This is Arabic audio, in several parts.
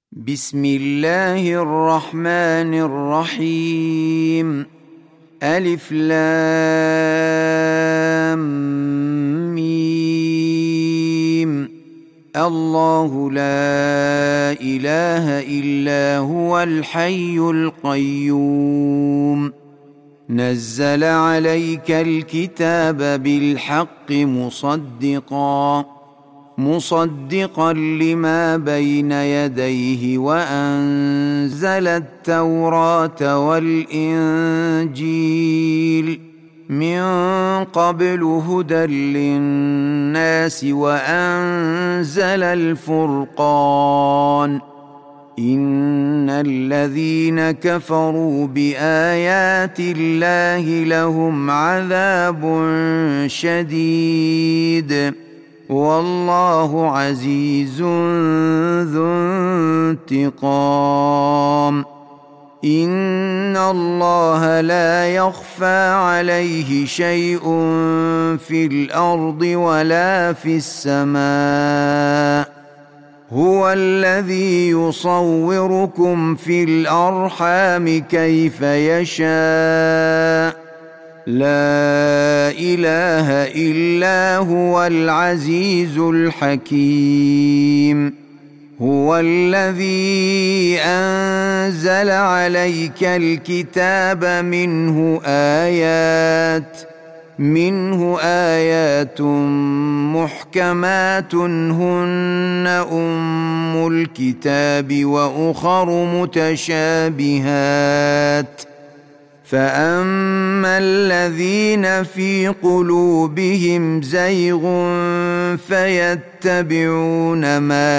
بسم الله الرحمن الرحيم. ألف لام ميم. الله لا إله إلا هو الحي القيوم. نزل عليك الكتاب بالحق مصدقا لما بين يديه وأنزل التوراة والإنجيل من قبل هدى للناس وأنزل الفرقان. إن الذين كفروا بآيات الله لهم عذاب شديد والله عزيز ذو انتقام. إن الله لا يخفى عليه شيء في الأرض ولا في السماء. هو الذي يصوركم في الأرحام كيف يشاء. لا إله إلا هو العزيز الحكيم. هو الذي أنزل عليك الكتاب منه آيات محكمات هن أم الكتاب وأخر متشابهات. فأما الذين في قلوبهم زيغ فيتبعون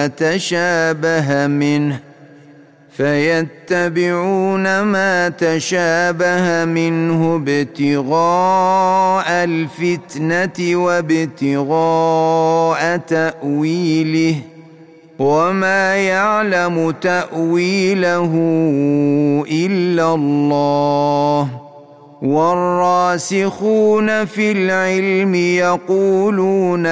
ما تشابه منه ابتغاء الفتنة وابتغاء تأويله وما يعلم تأويله إلا الله. والراسخون في العلم يقولون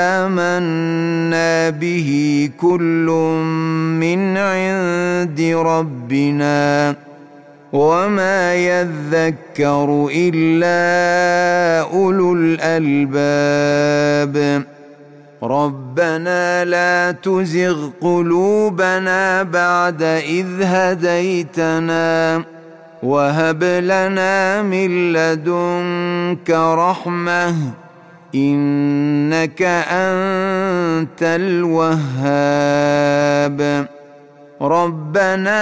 آمنا به كل من عند ربنا وما يذكر إلا أولو الألباب. ربنا لا تزغ قلوبنا بعد إذ هديتنا وهب لنا من لدنك رحمة إنك أنت الوهاب. ربنا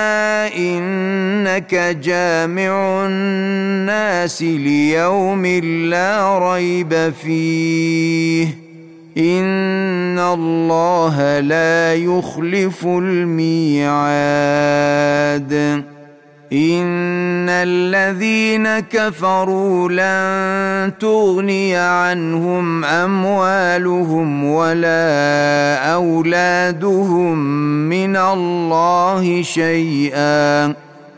إنك جامع الناس ليوم لا ريب فيه إن الله لا يخلف الميعاد. إن الذين كفروا لن تغني عنهم أموالهم ولا أولادهم من الله شيئا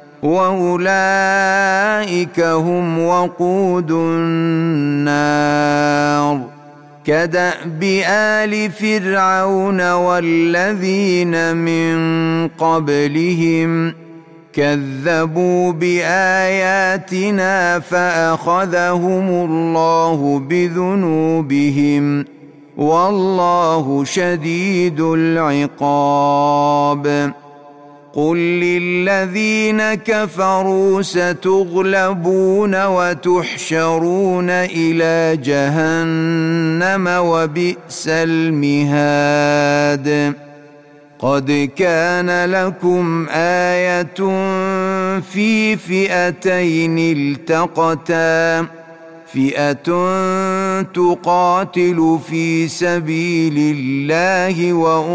وأولئك هم وقود النار. كدأب آل فرعون والذين من قبلهم كذبوا بآياتنا فأخذهم الله بذنوبهم والله شديد العقاب. قل للذين كفروا ستغلبون وتحشرون إلى جهنم وبئس المهاد. قد كان لكم آية في فئتين التقتا فئة تقاتل في سبيل الله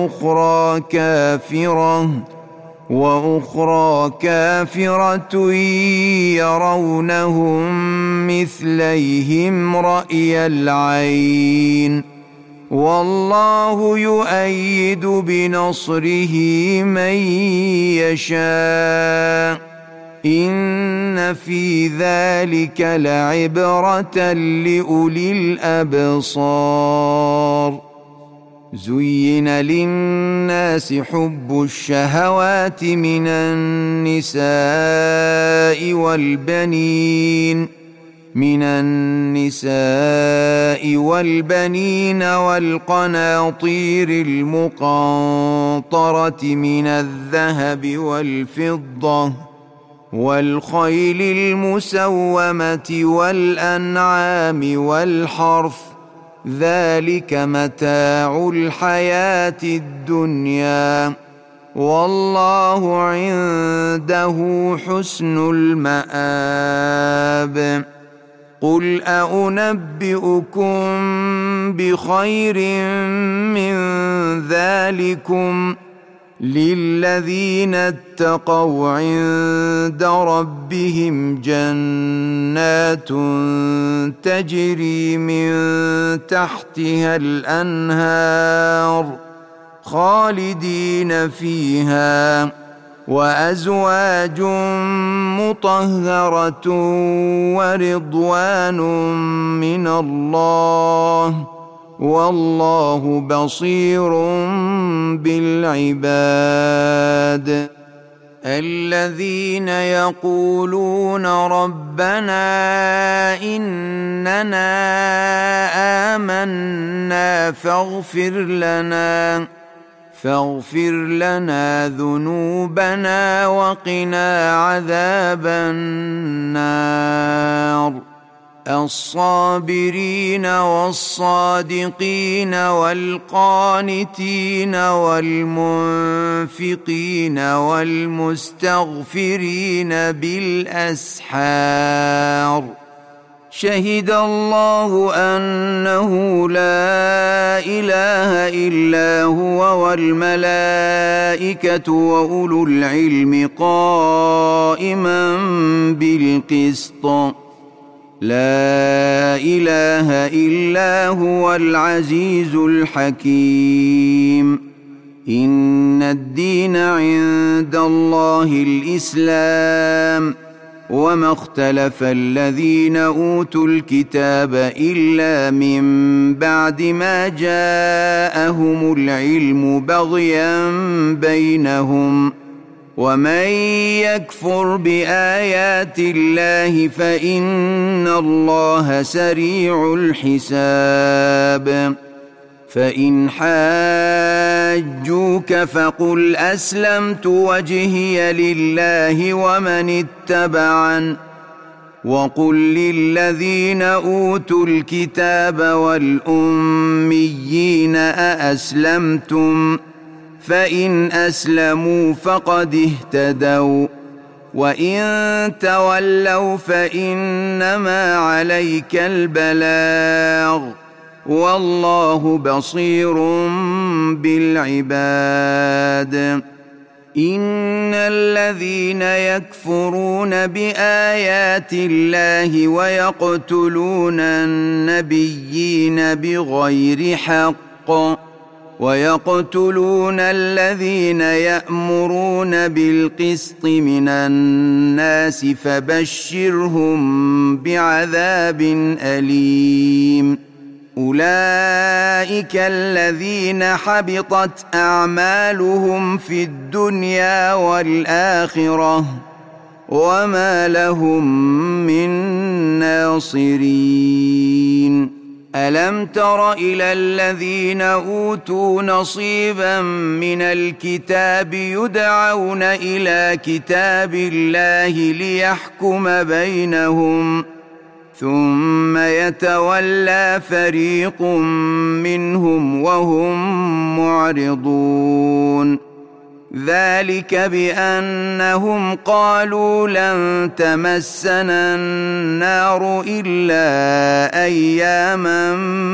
وأخرى كافرة يرونهم مثليهم رأي العين والله يؤيد بنصره من يشاء. إن في ذلك لعبرة لأولي الأبصار. زين للناس حب الشهوات من النساء والبنين والقناطير المقنطرة من الذهب والفضة والخيل المسومة والأنعام والحرث، ذلك متاع الحياة الدنيا، والله عنده حسن المآب. قل أنبئكم بخير من ذلكم للذين اتقوا عند ربهم جنات تجري من تحتها الأنهار خالدين فيها، وأزواج مطهرة ورضوان من الله، والله بصير بالعباد. الذين يقولون ربنا إننا آمنا فاغفر لنا ذنوبنا وقنا عذاب النار. الصابرين والصادقين والقانتين والمنفقين والمستغفرين بالأسحار، شهد الله أنه لا إله إلا هو والملائكة وأولو العلم قائما بالقسط، لا إله إلا هو العزيز الحكيم. إن الدين عند الله الإسلام، وما اختلف الذين أوتوا الكتاب إلا من بعد ما جاءهم العلم بغيا بينهم، ومن يكفر بآيات الله فإن الله سريع الحساب. فإن حاجوك فقل أسلمت وجهي لله ومن اتبعن، وقل للذين أوتوا الكتاب والأميين أأسلمتم؟ فإن أسلموا فقد اهتدوا، وإن تولوا فإنما عليك البلاغ، والله بصير بالعباد. إن الذين يكفرون بآيات الله ويقتلون النبيين بغير حق ويقتلون الذين يأمرون بالقسط من الناس فبشرهم بعذاب أليم. أولئك الذين حبطت أعمالهم في الدنيا والآخرة، وما لهم من ناصرين. ألم تر إلى الذين أوتوا نصيبا من الكتاب يدعون إلى كتاب الله ليحكم بينهم، ثم يتولى فريق منهم وهم معرضون. ذلك بأنهم قالوا لن تمسنا النار إلا أياما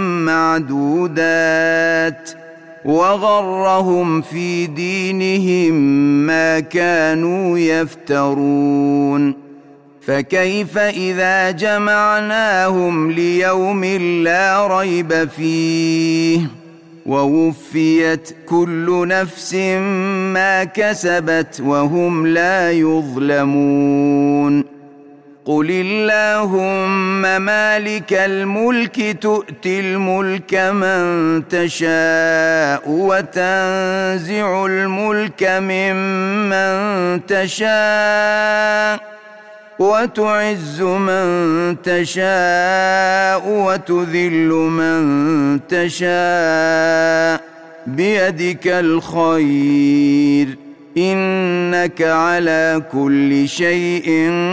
معدودات، وغرهم في دينهم ما كانوا يفترون. فكيف إذا جمعناهم ليوم لا ريب فيه ووفيت كل نفس ما كسبت وهم لا يظلمون. قل اللهم مالك الملك تؤتي الملك من تشاء وتنزع الملك ممن تشاء وتعز من تشاء وتذل من تشاء بيدك الخير إنك على كل شيء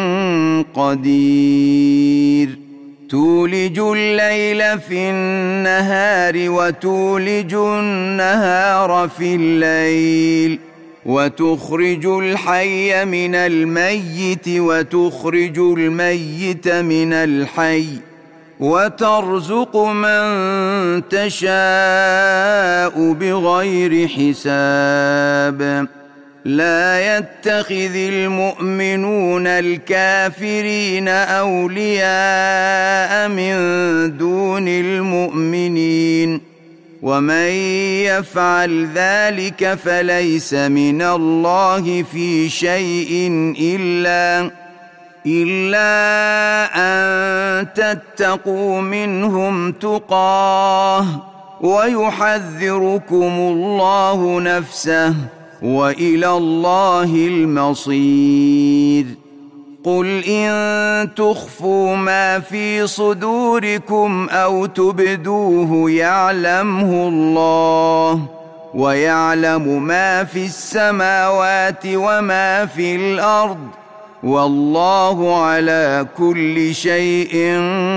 قدير تولج الليل في النهار وتولج النهار في الليل وتخرج الحي من الميت وتخرج الميت من الحي وترزق من تشاء بغير حساب لا يتخذ المؤمنون الكافرين أولياء من دون المؤمنين ومن يفعل ذلك فليس من الله في شيء إلا أن تتقوا منهم تقاه ويحذركم الله نفسه وإلى الله المصير قل إن تخفوا ما في صدوركم أو تبدوه يعلمه الله ويعلم ما في السماوات وما في الأرض والله على كل شيء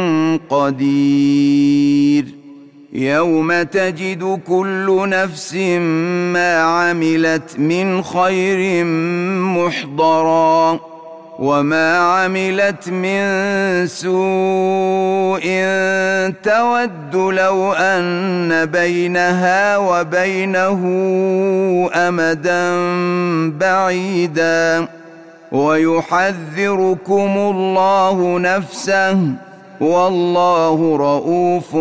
قدير يوم تجد كل نفس ما عملت من خير محضرا وما عملت من سوء تود لو أن بينها وبينه أمدا بعيدا ويحذركم الله نفسه والله رؤوف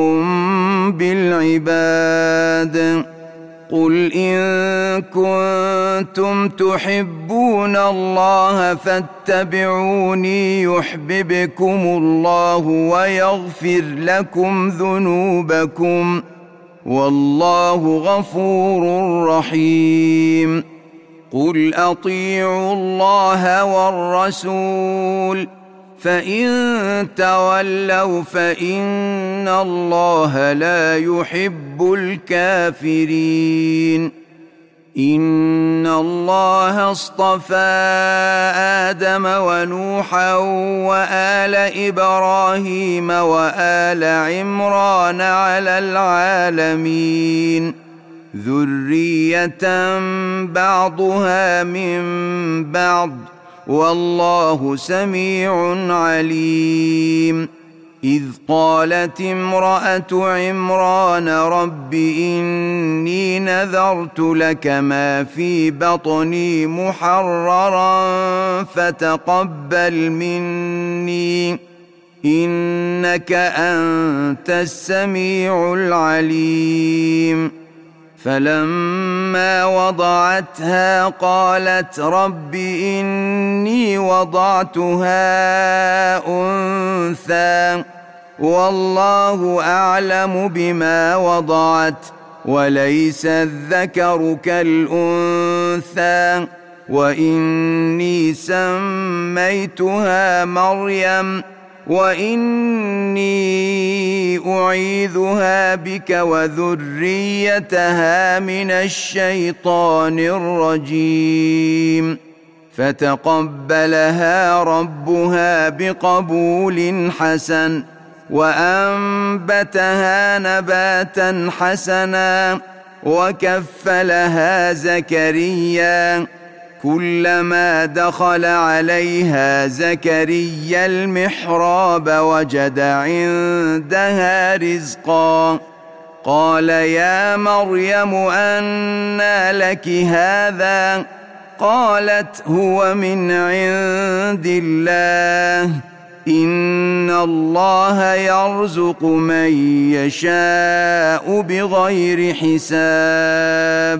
بالعباد قل إن كنتم تحبون الله فاتبعوني يحببكم الله ويغفر لكم ذنوبكم والله غفور رحيم قل أطيعوا الله والرسول فإن تولوا فإن الله لا يحب الكافرين إن الله اصطفى آدم ونوحا وآل إبراهيم وآل عمران على العالمين ذرية بعضها من بعض والله سميع عليم إذ قالت امرأة عمران رب إني نذرت لك ما في بطني محررا فتقبل مني إنك أنت السميع العليم فلما وضعتها قالت رب إني وضعتها أنثى والله أعلم بما وضعت وليس الذكر كالأنثى وإني سميتها مريم وإني أعيذها بك وذريتها من الشيطان الرجيم فتقبلها ربها بقبول حسن وأنبتها نباتا حسنا وكفلها زكريا كلما دخل عليها زكريا المحراب وجد عندها رزقا قال يا مريم أنى لك هذا قالت هو من عند الله إن الله يرزق من يشاء بغير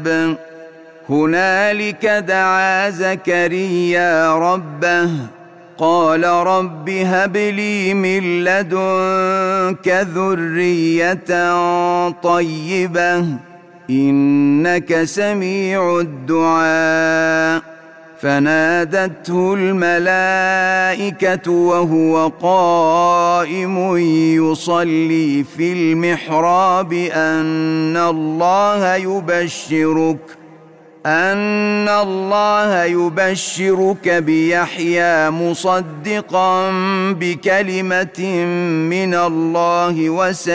هنالك دعا زكريا ربه قال رب هب لي من لدنك ذرية طيبة إنك سميع الدعاء فنادته الملائكة وهو قائم يصلي في المحراب أن الله يبشرك بيحيى مصدقا بكلمة من الله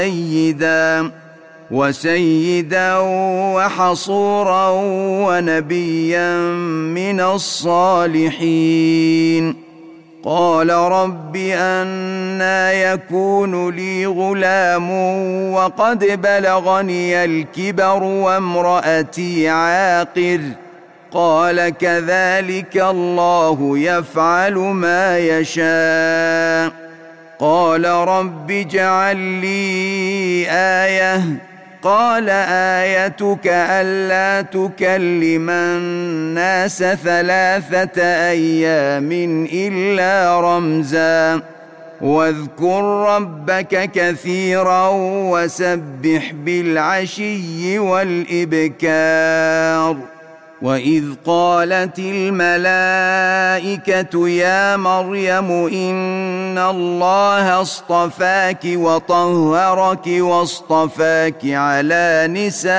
وسيدا وحصورا ونبيا من الصالحين قال رب أنى يكون لي غلام وقد بلغني الكبر وامرأتي عاقر قال كذلك الله يفعل ما يشاء قال رب اجعل لي آية قال آيتك ألا تكلم الناس 3 أيام إلا رمزا واذكر ربك كثيرا وسبح بالعشي والإبكار وإذ قالت الملائكة يا مريم إن الله اصطفاك وطهرك واصطفاك على نساء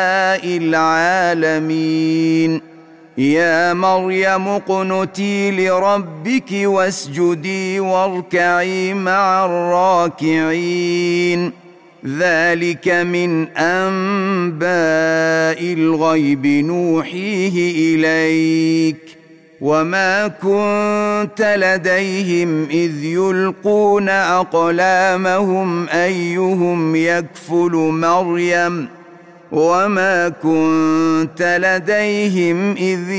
العالمين يا مريم اقنتي لربك واسجدي واركعي مع الراكعين ذلك من أنباء الغيب نوحيه إليك وما كنت لديهم إذ يلقون أقلامهم أيهم يكفل مريم وما كنت لديهم إذ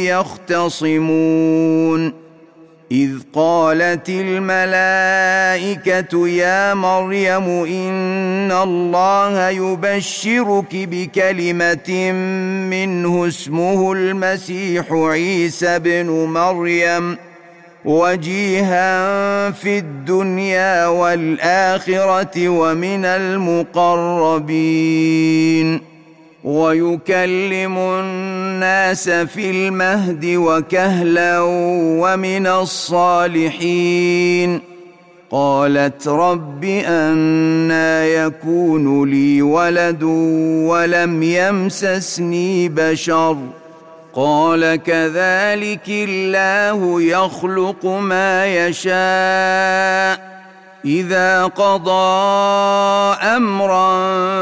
يختصمون إذ قالت الملائكة يا مريم إن الله يبشرك بكلمة منه اسمه المسيح عيسى بن مريم وجيها في الدنيا والآخرة ومن المقربين ويكلم الناس في المهد وكهلا ومن الصالحين قالت رب أنى يكون لي ولد ولم يمسسني بشر قال كذلك الله يخلق ما يشاء إذا قضى أمرا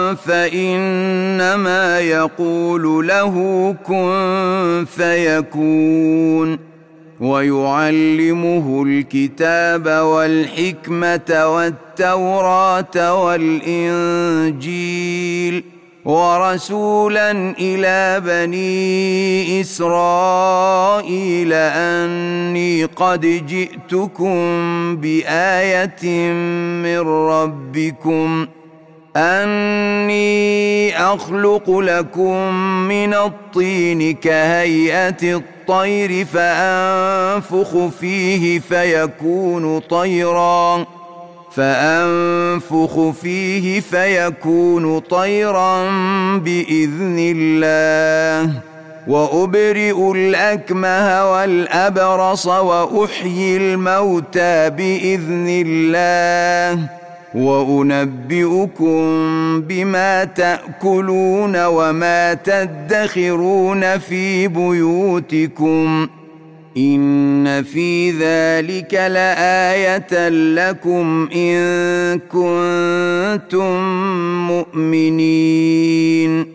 فإنما يقول له كن فيكون ويعلمه الكتاب والحكمة والتوراة والإنجيل ورسولا إلى بني إسرائيل أني قد جئتكم بآية من ربكم أني أخلق لكم من الطين كهيئة الطير فأنفخ فيه فيكون طيرا بإذن الله وأبرئ الأكمه والأبرص وأحيي الموتى بإذن الله وأنبئكم بما تأكلون وما تدخرون في بيوتكم إن في ذلك لآية لكم إن كنتم مؤمنين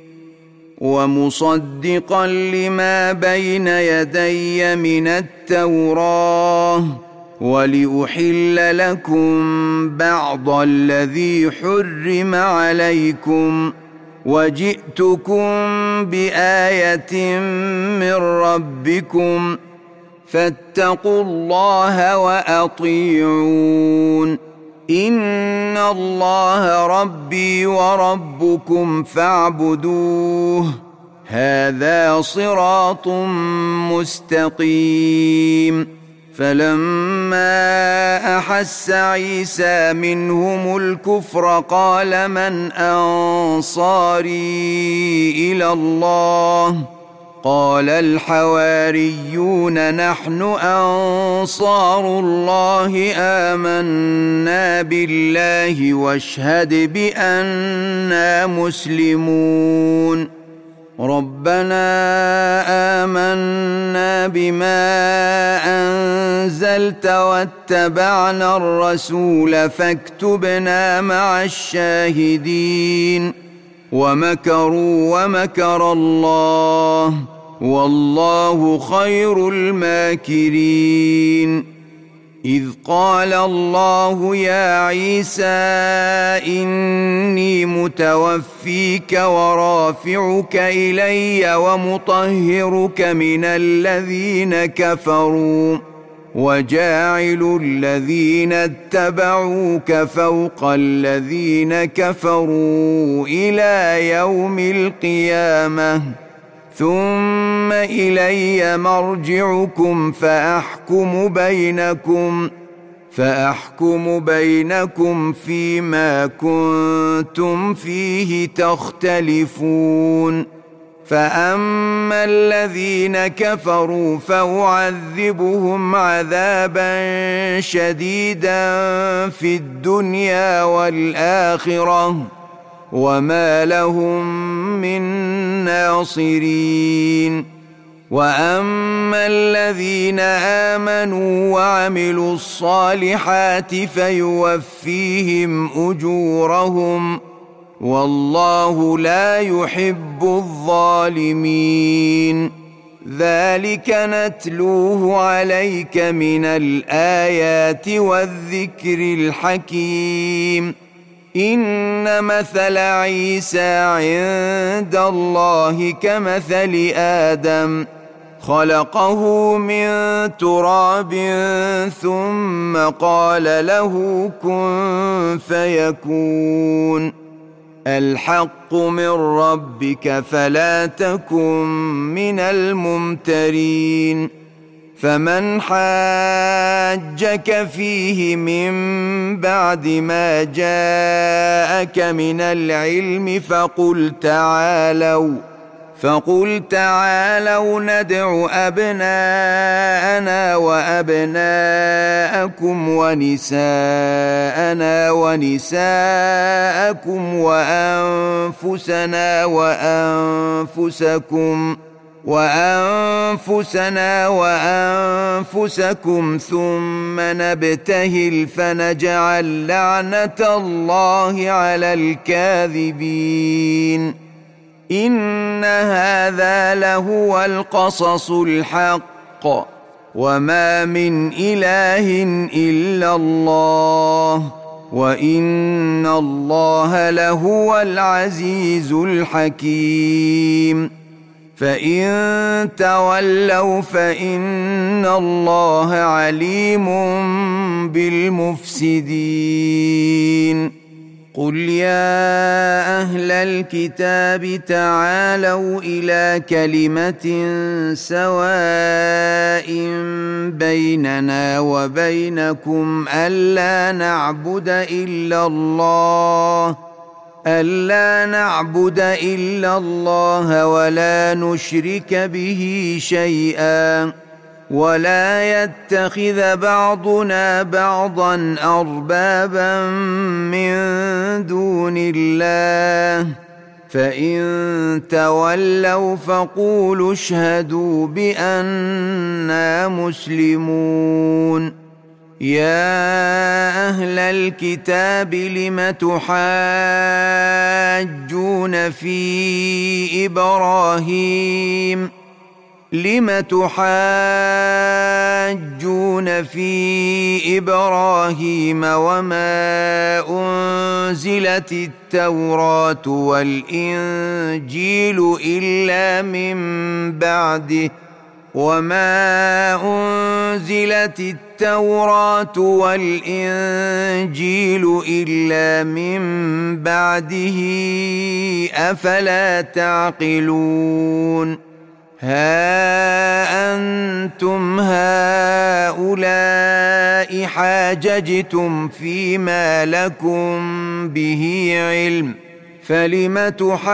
ومصدقا لما بين يدي من التوراة ولأحل لكم بعض الذي حرم عليكم وجئتكم بآية من ربكم فاتقوا الله وأطيعون إن الله ربي وربكم فاعبدوه هذا صراط مستقيم فلما أحس عيسى منهم الكفر قال من أنصاري إلى الله قال الحواريون نحن أنصار الله آمنا بالله واشهد بأننا مسلمون ربنا آمنا بما أنزلت واتبعنا الرسول فاكتبنا مع الشاهدين ومكروا ومكر الله والله خير الماكرين إذ قال الله يا عيسى إني متوفيك ورافعك إلي ومطهرك من الذين كفروا وجاعل الذين اتبعوك فوق الذين كفروا إلى يوم القيامة ثم إلي مرجعكم فأحكم بينكم فيما كنتم فيه تختلفون فأما الذين كفروا فأعذبهم عذابا شديدا في الدنيا والآخرة وما لهم من ناصرين وأما الذين آمنوا وعملوا الصالحات فيوفيهم أجورهم والله لا يحب الظالمين ذلك نتلوه عليك من الآيات والذكر الحكيم إن مثل عيسى عند الله كمثل آدم خلقه من تراب ثم قال له كن فيكون الحق من ربك فلا تكن من الممترين فمن حاجك فيه من بعد ما جاءك من العلم فقل تعالوا ندع أبناءنا وأبناءكم ونساءنا ونساءكم وأنفسنا وأنفسكم ثم نبتهل فنجعل لعنة الله على الكاذبين إن هذا لهو القصص الحق وما من إله إلا الله وإن الله لهو العزيز الحكيم فإن تولوا فإن الله عليم بالمفسدين قل يا أهل الكتاب تعالوا إلى كلمة سواء بيننا وبينكم ألا نعبد إلا الله ولا نشرك به شيئا ولا يتخذ بعضنا بعضا أربابا من دون الله فإن تولوا فقولوا اشهدوا بأننا مسلمون يا أهل الكتاب لم تحاجون في إبراهيم وما أنزلت التوراة والإنجيل إلا من بعده أفلا تعقلون ها أنتم هؤلاء هؤلاء حاججتم فيما لكم به علم فلم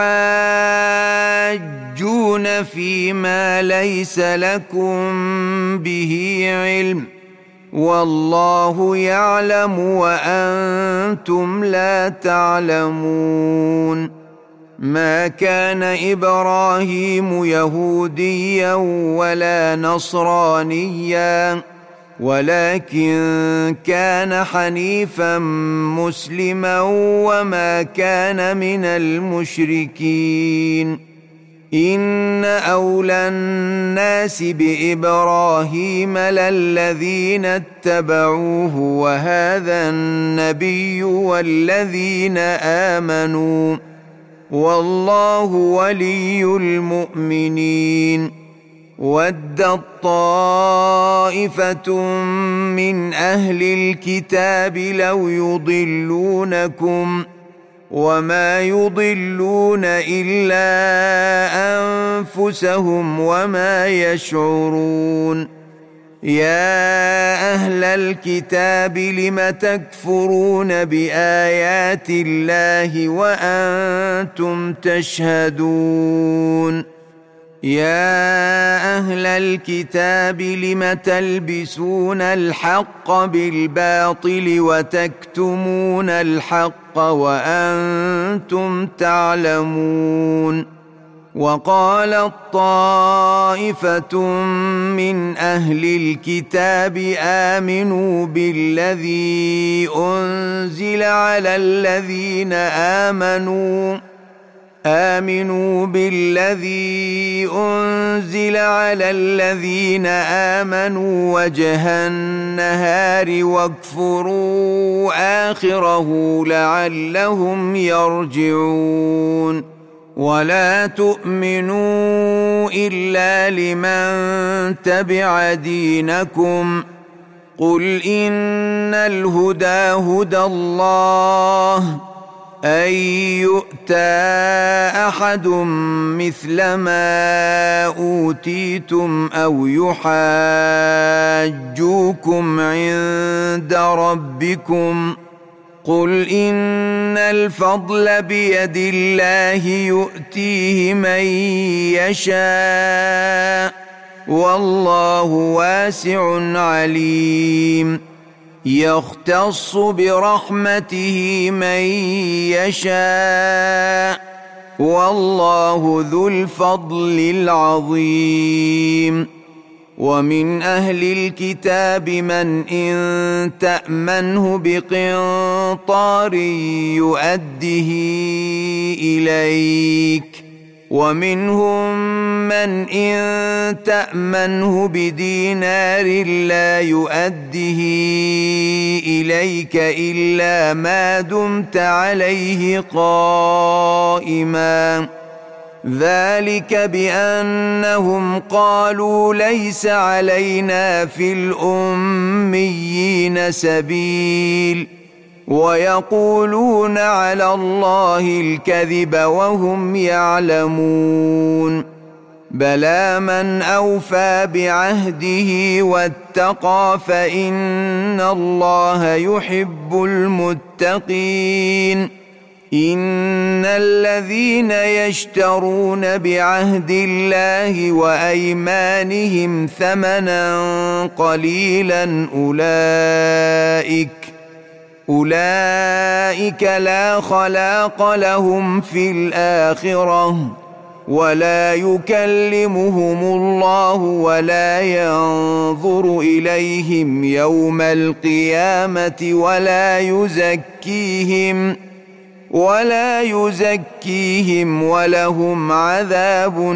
تحاجون فيما ليس لكم به علم والله يعلم وأنتم لا تعلمون ما كان إبراهيم يهوديا ولا نصرانيا ولكن كان حنيفا مسلما وما كان من المشركين إن أولى الناس بإبراهيم للذين اتبعوه وهذا النبي والذين آمنوا والله ولي المؤمنين ودت طائفة من أهل الكتاب لو يضلونكم وما يضلون إلا أنفسهم وما يشعرون يا أهل الكتاب لم تكفرون بآيات الله وأنتم تشهدون يا أهل الكتاب لم تلبسون الحق بالباطل وتكتمون الحق وأنتم تعلمون وقالت طائفة من أهل الكتاب آمنوا بالذي أنزل على الذين آمنوا وجه النهار واكفروا آخره لعلهم يرجعون ولا تؤمنوا إلا لمن تبع دينكم قل إن الهدى هدى الله أن يؤتى أحد مثل ما أوتيتم أو يحاجوكم عند ربكم قل إن الفضل بيد الله يؤتيه من يشاء والله واسع عليم يختص برحمته من يشاء والله ذو الفضل العظيم ومن أهل الكتاب من إن تأمنه بقنطار يؤده إليك ومنهم من إن تأمنه بدينار لا يؤده إليك إلا ما دمت عليه قائما ذلك بأنهم قالوا ليس علينا في الأميين سبيل ويقولون على الله الكذب وهم يعلمون بلى من أوفى بعهده واتقى فإن الله يحب المتقين إن الذين يشترون بعهد الله وأيمانهم ثمنا قليلا أولئك لا خلاق لهم في الآخرة ولا يكلمهم الله ولا ينظر إليهم يوم القيامة ولا يزكيهم ولهم عذاب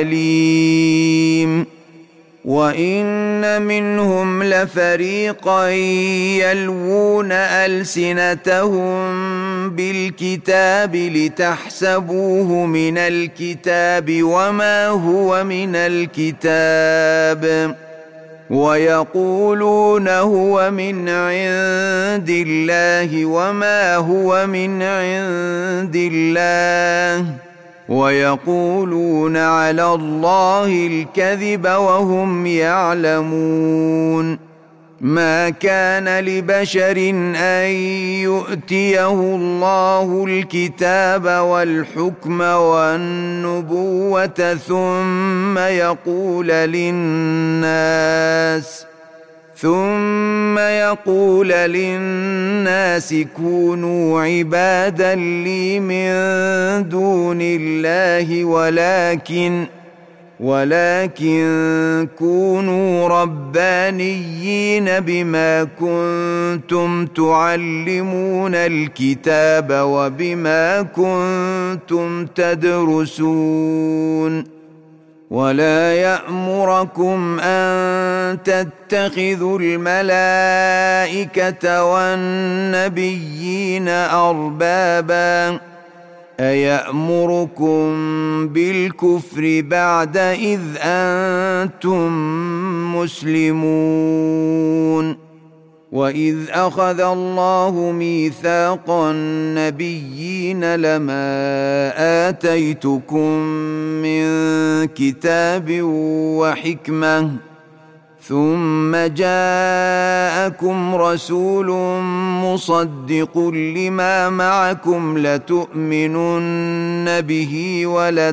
أليم وإن منهم لفريقا يلوون ألسنتهم بالكتاب لتحسبوه من الكتاب وما هو من الكتاب ويقولون هو من عند الله وما هو من عند الله ويقولون على الله الكذب وهم يعلمون ما كان لبشر أن يؤتيه الله الكتاب والحكم والنبوة ثم يقول للناس كونوا عبادا لي من دون الله ولكن كونوا ربانيين بما كنتم تعلمون الكتاب وبما كنتم تدرسون ولا يأمركم أن تتخذوا الملائكة والنبيين أربابا أيأمركم بالكفر بعد إذ أنتم مسلمون وإذ أخذ الله ميثاق النبيين لما آتيتكم من كتاب وحكمة ثم جاءكم رسول مصدق لما معكم لتؤمنن به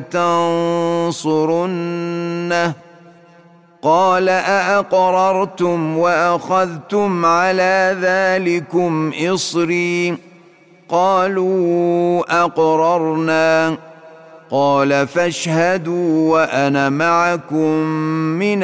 ولتنصرنه قال أأقررتم وأخذتم على ذلكم إصري قالوا أقررنا قال فاشهدوا وأنا معكم من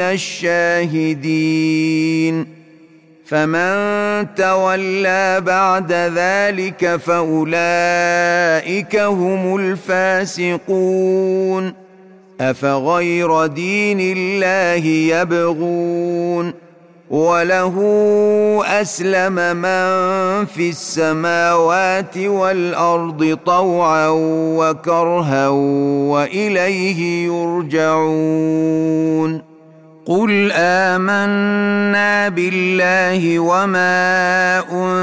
الشاهدين فمن تولى بعد ذلك فأولئك هم الفاسقون أفغير دين الله يبغون وله أسلم من في السماوات والأرض طوعا وكرها وإليه يرجعون قل آمنا بالله وما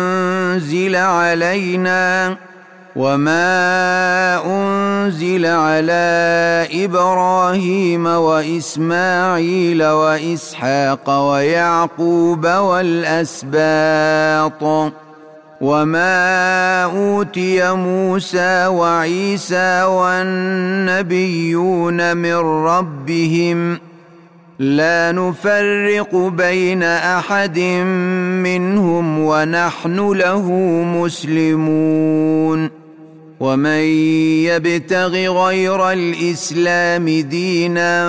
أنزل على إبراهيم وإسماعيل وإسحاق ويعقوب والأسباط وما أوتي موسى وعيسى والنبيون من ربهم لا نفرق بين أحد منهم ونحن له مسلمون ومن يبتغ غير الإسلام دينا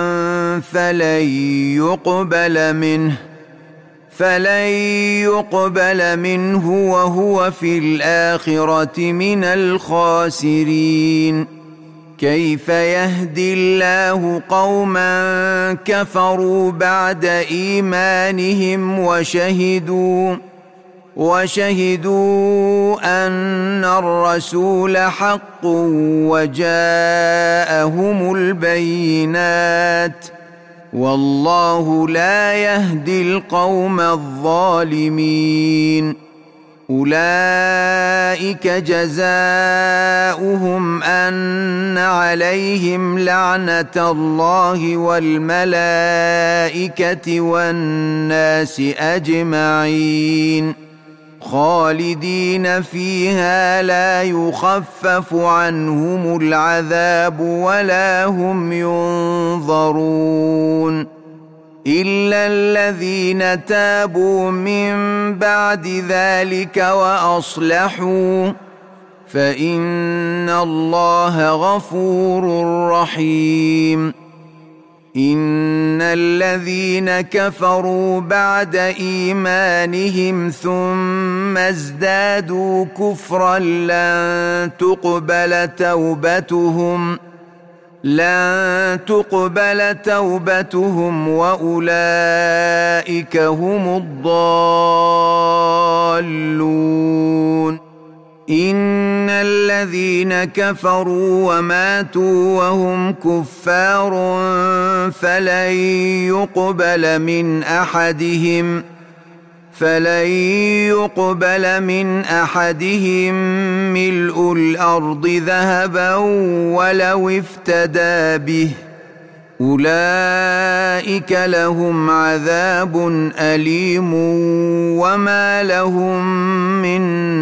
فلن يقبل منه وهو في الآخرة من الخاسرين كيف يهدي الله قوما كفروا بعد إيمانهم وشهدوا أن الرسول حق وجاءهم البينات والله لا يهدي القوم الظالمين أولئك جزاؤهم أن عليهم لعنة الله والملائكة والناس أجمعين خالدين فيها لا يخفف عنهم العذاب ولا هم ينظرون إلا الذين تابوا من بعد ذلك وأصلحوا فإن الله غفور رحيم إن الذين كفروا بعد إيمانهم ثم ازدادوا كفرا لن تقبل توبتهم وأولئك هم الضالون إن الذين كفروا وماتوا وهم كفار فلن يقبل من أحدهم ملء الأرض ذهبا ولو افتدى به أولئك لهم عذاب أليم وما لهم من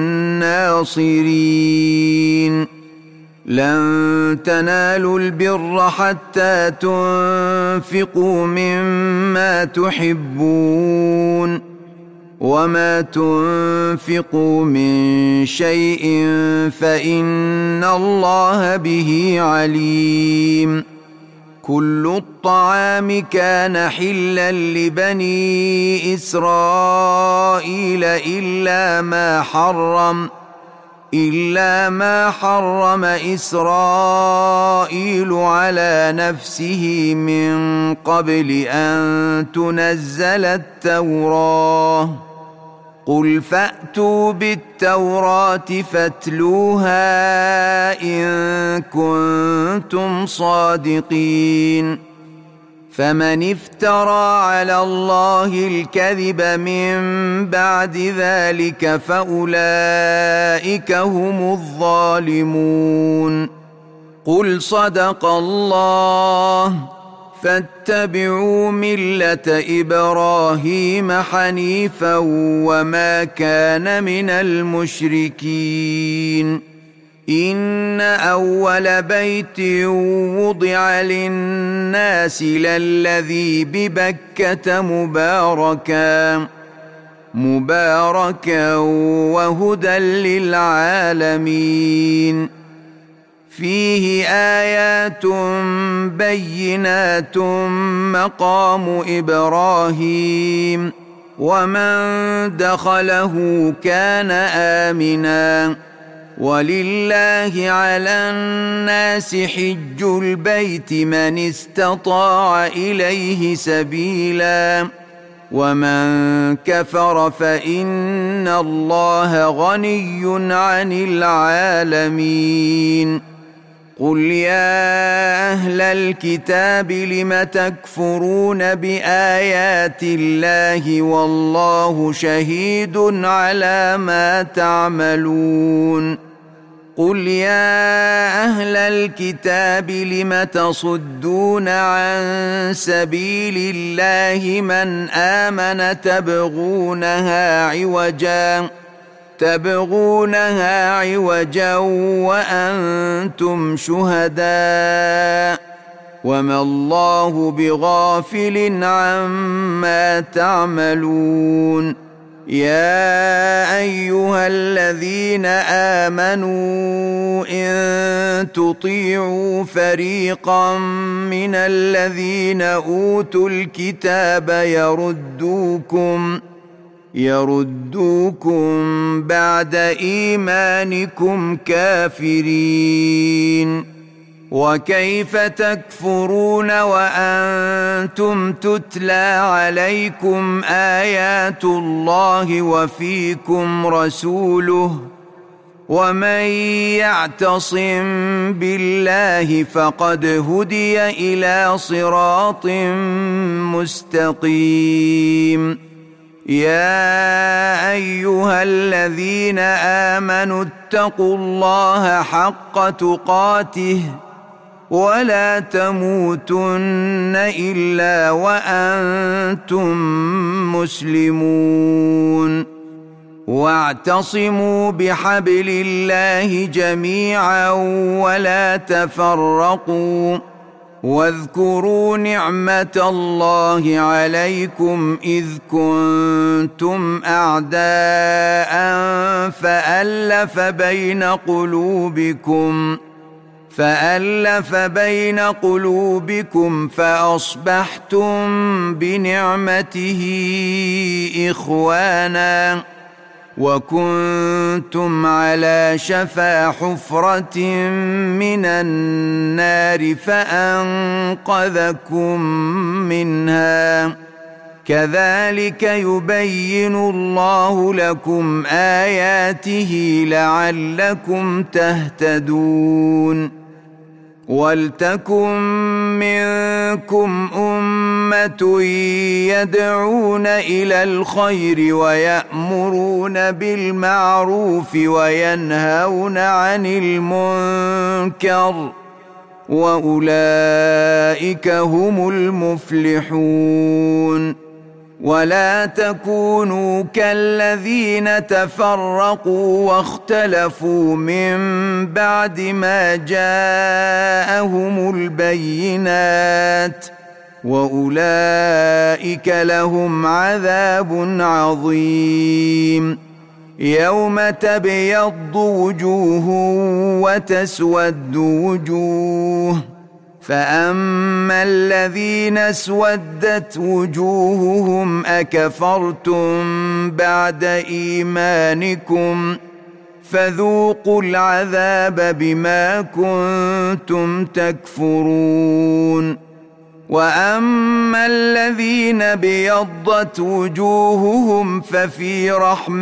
ناصرين لن تنالوا البر حتى تنفقوا مما تحبون وما تنفقوا من شيء فإن الله به عليم كل الطعام كان حلا لبني إسرائيل إلا ما حرم إسرائيل على نفسه من قبل أن تنزل التوراة قل فأتوا بالتوراة فاتلوها إن كنتم صادقين فمن افترى على الله الكذب من بعد ذلك فأولئك هم الظالمون قل صدق الله فاتبعوا ملة إبراهيم حنيفا وما كان من المشركين إن أول بيت وضع للناس للذي ببكة مباركا وهدى للعالمين فيه آيات بينات مقام إبراهيم ومن دخله كان آمنا ولله على الناس حج البيت من استطاع إليه سبيلا ومن كفر فإن الله غني عن العالمين قل يا أهل الكتاب لم تكفرون بآيات الله والله شهيد على ما تعملون قل يا أهل الكتاب لم تصدون عن سبيل الله من آمن تبغونها عوجا وأنتم شهداء وما الله بغافل عما تعملون يا أيها الذين آمنوا إن تطيعوا فريقا من الذين أوتوا الكتاب يردوكم بعد إيمانكم كافرين وكيف تكفرون وأنتم تتلى عليكم آيات الله وفيكم رسوله ومن يعتصم بالله فقد هدي إلى صراط مستقيم يا أيها الذين آمنوا اتقوا الله حق تقاته ولا تموتن إلا وأنتم مسلمون واعتصموا بحبل الله جميعا ولا تفرقوا واذكروا نعمة الله عليكم إذ كنتم أعداء فألف بين قلوبكم فأصبحتم بنعمته إخوانا وكنتم على شفا حفرة من النار فأنقذكم منها كذلك يبين الله لكم آياته لعلكم تهتدون ولتكن منكم أمة يدعون إلى الخير ويأمرون بالمعروف وينهون عن المنكر وأولئك هم المفلحون. ولا تكونوا كالذين تفرقوا واختلفوا من بعد ما جاءهم البينات، وأولئك لهم عذاب عظيم. يوم تبيض وجوه وتسود وجوه، فأما الذين اسودت وجوههم أكفرتم بعد إيمانكم فذوقوا العذاب بما كنتم تكفرون. وأما الذين ابيضت وجوههم ففي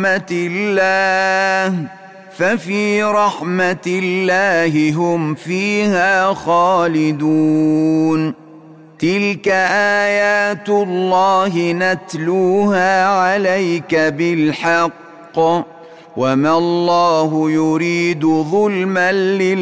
رحمة الله هم فيها خالدون. تلك آيات الله نتلوها عليك بالحق، وما الله يريد ظلما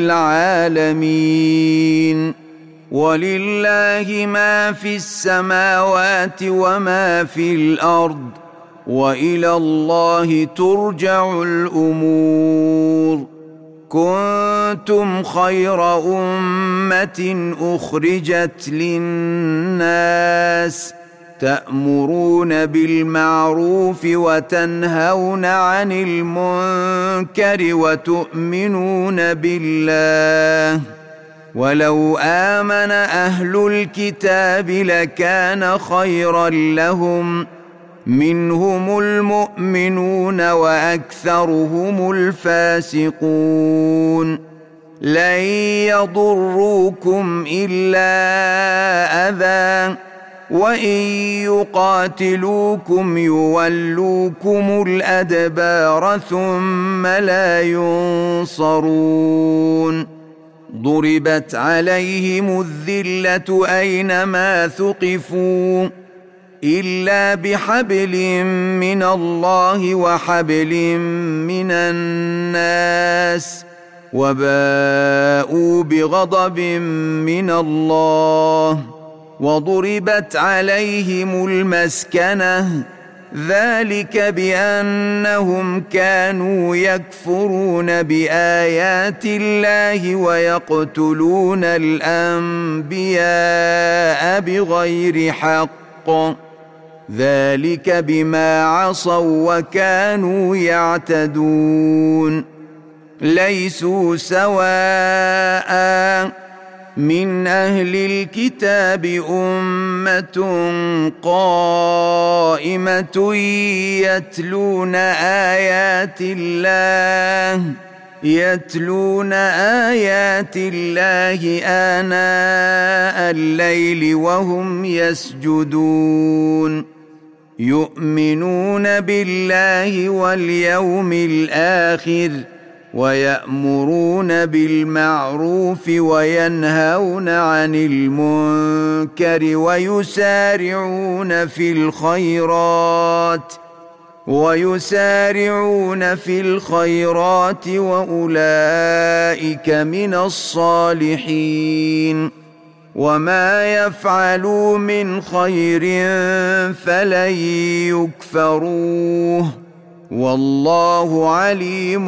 للعالمين. ولله ما في السماوات وما في الأرض، وإلى الله ترجع الأمور. كنتم خير أمة أخرجت للناس تأمرون بالمعروف وتنهون عن المنكر وتؤمنون بالله. ولو آمن أهل الكتاب لكان خيرا لهم، منهم المؤمنون وأكثرهم الفاسقون. لن يضروكم إلا أذى، وإن يقاتلوكم يولوكم الأدبار ثم لا ينصرون. ضربت عليهم الذلة أينما ثقفوا إلا بحبل من الله وحبل من الناس، وباءوا بغضب من الله، وضربت عليهم المسكنة، ذلك بأنهم كانوا يكفرون بآيات الله ويقتلون الأنبياء بغير حق، ذلك بما عصوا وكانوا يعتدون. ليسوا سواء، من أهل الكتاب أمة قائمة يتلون آيات الله آناء الليل وهم يسجدون، يؤمنون بالله واليوم الآخر، ويأمرون بالمعروف وينهون عن المنكر ويسارعون في الخيرات وأولئك من الصالحين. وما يفعلوا من خير فلن يكفروه، والله عليم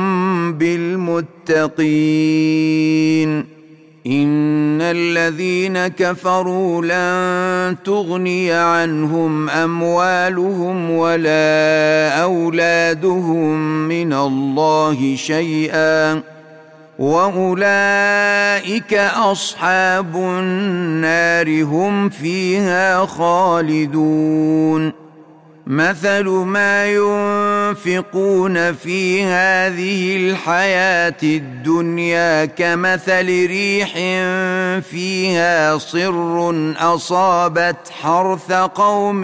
بالمتقين. إن الذين كفروا لن تغني عنهم أموالهم ولا أولادهم من الله شيئا، وأولئك أصحاب النار هم فيها خالدون. مثل ما ينفقون في هذه الحياة الدنيا كمثل ريح فيها صر أصابت حرث قوم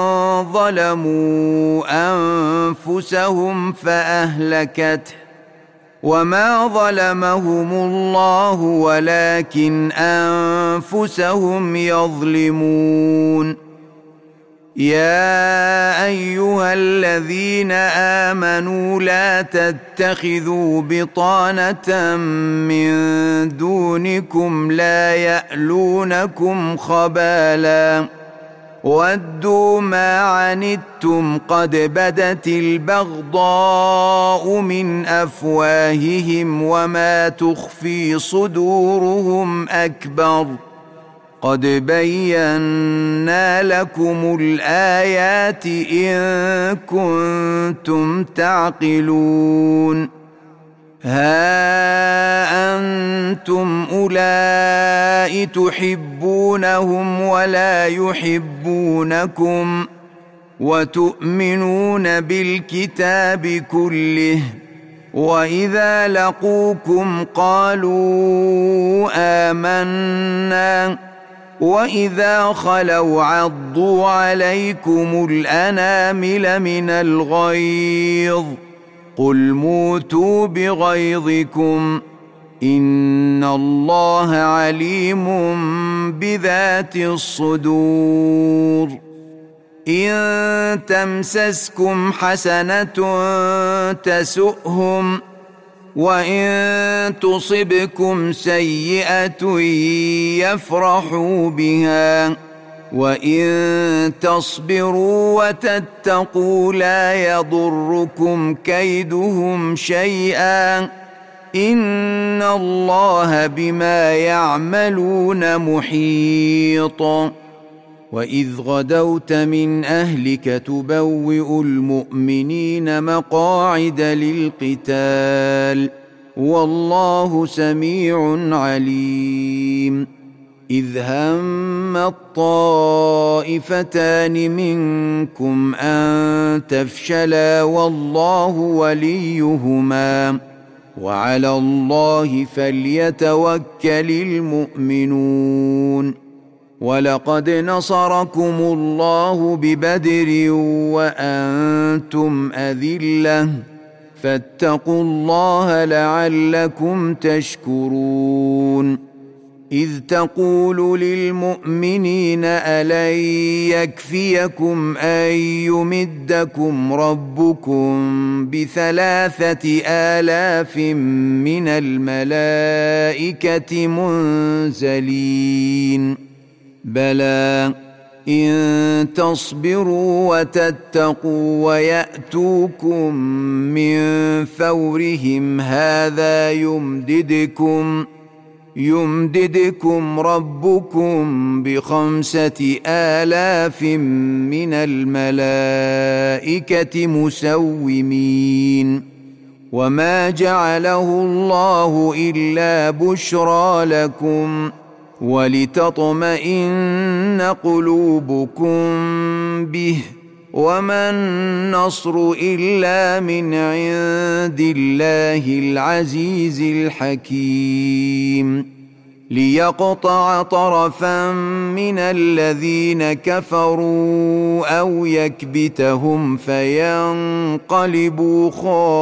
ظلموا أنفسهم فأهلكته، وما ظلمهم الله ولكن أنفسهم يظلمون. يا أيها الذين آمنوا لا تتخذوا بطانة من دونكم لا يألونكم خبالا ودوا ما عنتم قد بدت البغضاء من أفواههم وما تخفي صدورهم أكبر قد بينا لكم الآيات إن كنتم تعقلون ها أنتم أولئك تحبونهم ولا يحبونكم وتؤمنون بالكتاب كله وإذا لقوكم قالوا آمنا وإذا خلوا عضوا عليكم الأنامل من الغيظ قل موتوا بغيظكم إن الله عليم بذات الصدور إن تمسسكم حسنة تسؤهم وإن تصبكم سيئة يفرحوا بها وإن تصبروا وتتقوا لا يضركم كيدهم شيئا إن الله بما يعملون محيط وإذ غدوت من أهلك تبوئ المؤمنين مقاعد للقتال والله سميع عليم إذ هم الطائفتان منكم أن تفشلا والله وليهما وعلى الله فليتوكل المؤمنون ولقد نصركم الله ببدر وأنتم أذلة فاتقوا الله لعلكم تشكرون إذ تقول للمؤمنين ألن يكفيكم أن يمدكم ربكم ب3,000 من الملائكة منزلين بلى إن تصبروا وتتقوا ويأتوكم من فورهم هذا يمددكم ربكم ب5,000 من الملائكة مسومين وما جعله الله إلا بشرى لكم ولتطمئن قلوبكم به وما النصر إلا من عند الله العزيز الحكيم ليقطع طرفا من الذين كفروا أو يكبتهم فينقلبوا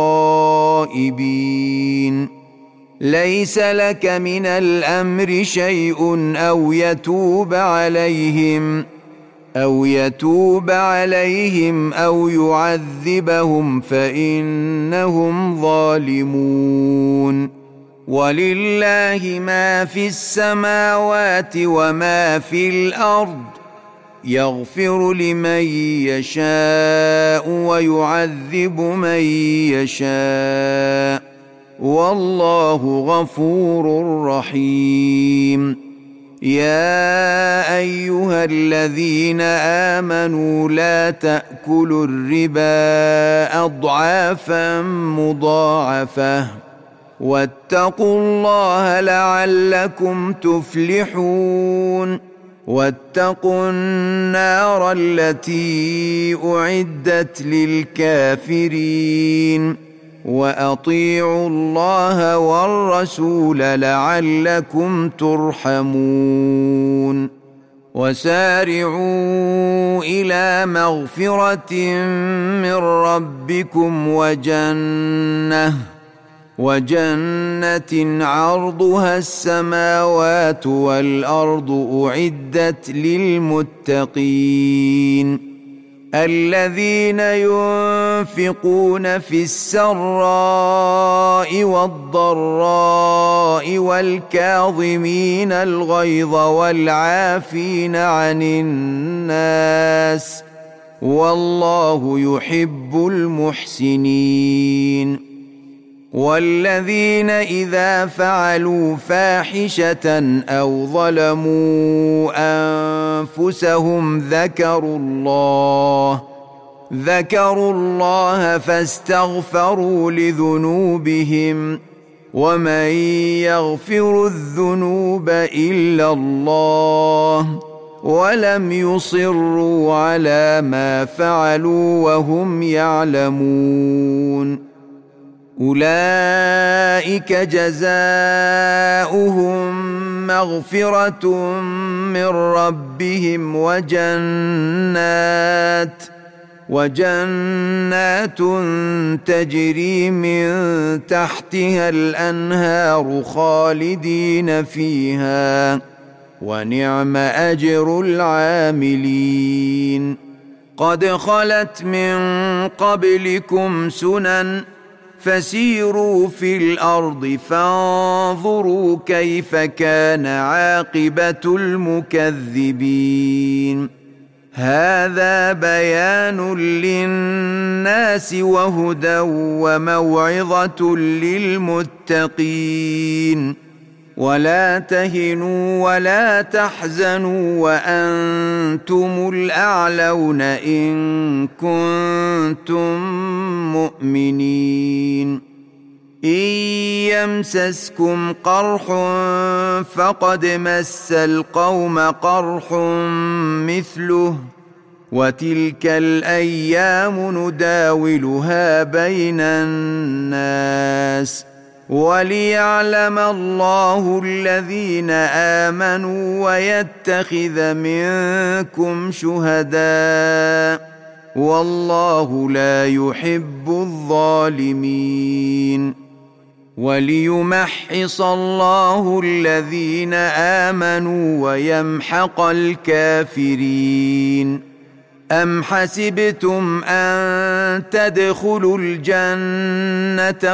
خائبين ليس لك من الأمر شيء أو يتوب عليهم أو يعذبهم فإنهم ظالمون ولله ما في السماوات وما في الأرض يغفر لمن يشاء ويعذب من يشاء والله غفور رحيم يا أيها الذين آمنوا لا تأكلوا الربا أضعافا مضاعفة واتقوا الله لعلكم تفلحون واتقوا النار التي أعدت للكافرين وأطيعوا الله والرسول لعلكم ترحمون وسارعوا إلى مغفرة من ربكم وجنة عرضها السماوات والأرض أعدت للمتقين الذين ينفقون في السراء والضراء والكاظمين الغيظ والعافين عن الناس والله يحب المحسنين. والذين إذا فعلوا فاحشة أو ظلموا أنفسهم ذكروا الله فاستغفروا لذنوبهم ومن يغفر الذنوب إلا الله ولم يصروا على ما فعلوا وهم يعلمون. أولئك جزاؤهم مغفرة من ربهم وجنات تجري من تحتها الأنهار خالدين فيها ونعم أجر العاملين. قد خلت من قبلكم سنن فسيروا في الأرض فانظروا كيف كان عاقبة المكذبين. هذا بيان للناس وهدى وموعظة للمتقين. ولا تهنوا ولا تحزنوا وأنتم الأعلون إن كنتم مؤمنين. إن يمسسكم قرح فقد مس القوم قرح مثله وتلك الأيام نداولها بين الناس وليعلم الله الذين آمنوا ويتخذ منكم شهداء والله لا يحب الظالمين. وليمحص الله الذين آمنوا ويمحق الكافرين. أم حسبتم أن تدخلوا الجنة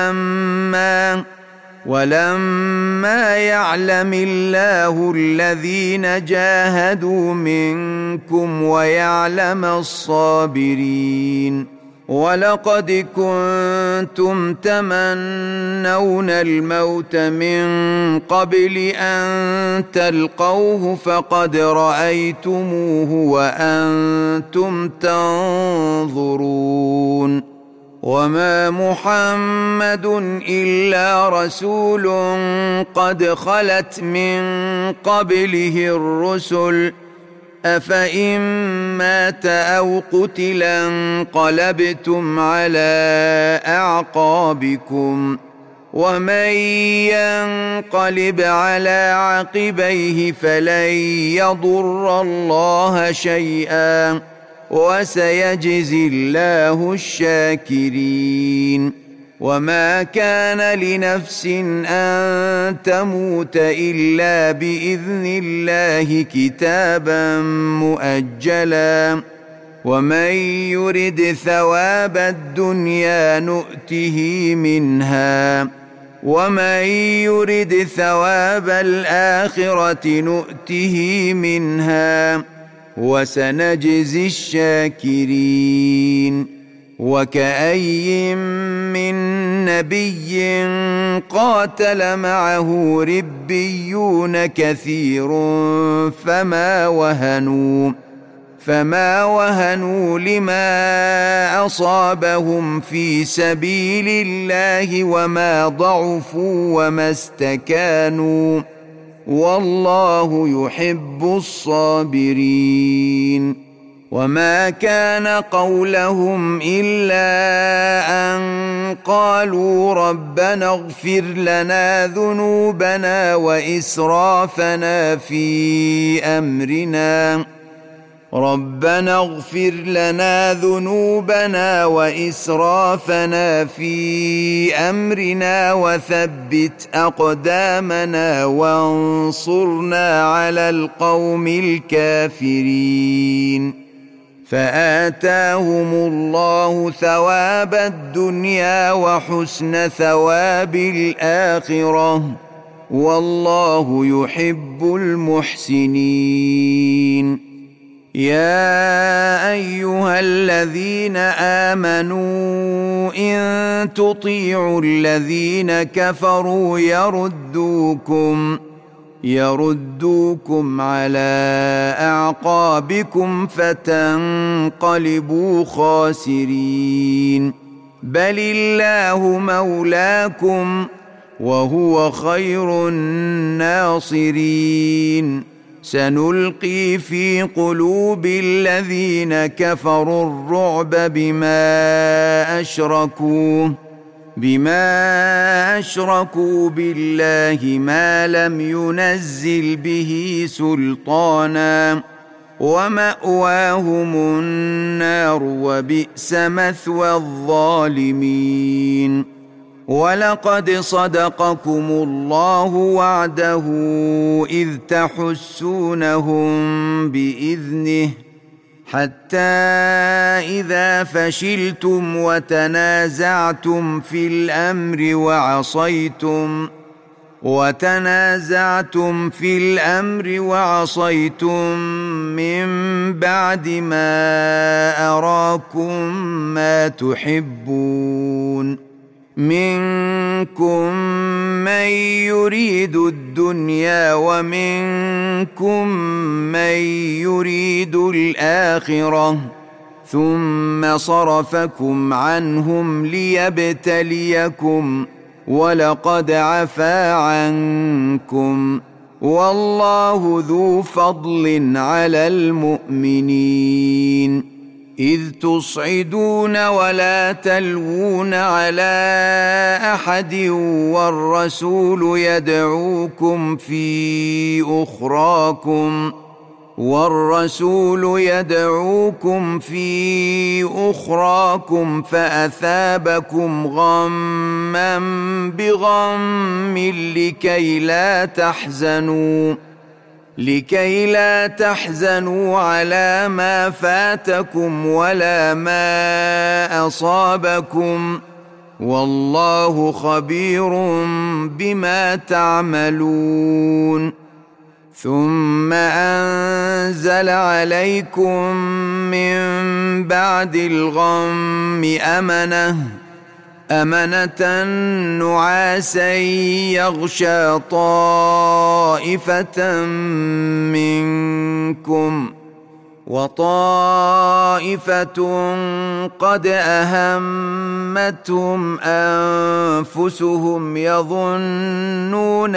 ولما يعلم الله الذين جاهدوا منكم ويعلم الصابرين. ولقد كنتم تمنون الموت من قبل أن تلقوه فقد رأيتموه وأنتم تنظرون. وما محمد إلا رسول قد خلت من قبله الرسل أفإن مات أو قتل انقلبتم على أعقابكم ومن ينقلب على عقبيه فلن يضر الله شيئا وسيجزي الله الشاكرين. وما كان لنفس أن تموت إلا بإذن الله كتابا مؤجلا ومن يرد ثواب الدنيا نؤته منها ومن يرد ثواب الآخرة نؤته منها وسنجزي الشاكرين. وكأي من نبي قاتل معه ربيون كثير فما وهنوا لما أصابهم في سبيل الله وما ضعفوا وما استكانوا والله يحب الصابرين. وما كان قولهم إلا أن قالوا ربنا اغفر لنا ذنوبنا وإسرافنا في أمرنا وثبت أقدامنا وانصرنا على القوم الكافرين. فآتاهم الله ثواب الدنيا وحسن ثواب الآخرة والله يحب المحسنين. يا أيها الذين آمنوا إن تطيعوا الذين كفروا يردوكم على أعقابكم فتنقلبوا خاسرين. بل الله مولاكم وهو خير الناصرين. سنلقي في قلوب الذين كفروا الرعب بما أشركوا بالله ما لم ينزل به سلطانا ومأواهم النار وبئس مثوى الظالمين. ولقد صدقكم الله وعده إذ تحسونهم بإذنه حتى إذا فشلتم وتنازعتم في الأمر وعصيتم من بعد ما أراكم ما تحبون. منكم من يريد الدنيا ومنكم من يريد الآخرة ثم صرفكم عنهم ليبتليكم ولقد عفا عنكم والله ذو فضل على المؤمنين. إذ تصعدون ولا تلوون على أحد والرسول يدعوكم في أخراكم فأثابكم غما بغم لكي لا تحزنوا على ما فاتكم ولا ما أصابكم والله خبير بما تعملون. ثم أنزل عليكم من بعد الغم أمنة نعاسا يغشى طائفة منكم وطائفة قد أهمتهم أنفسهم يظنون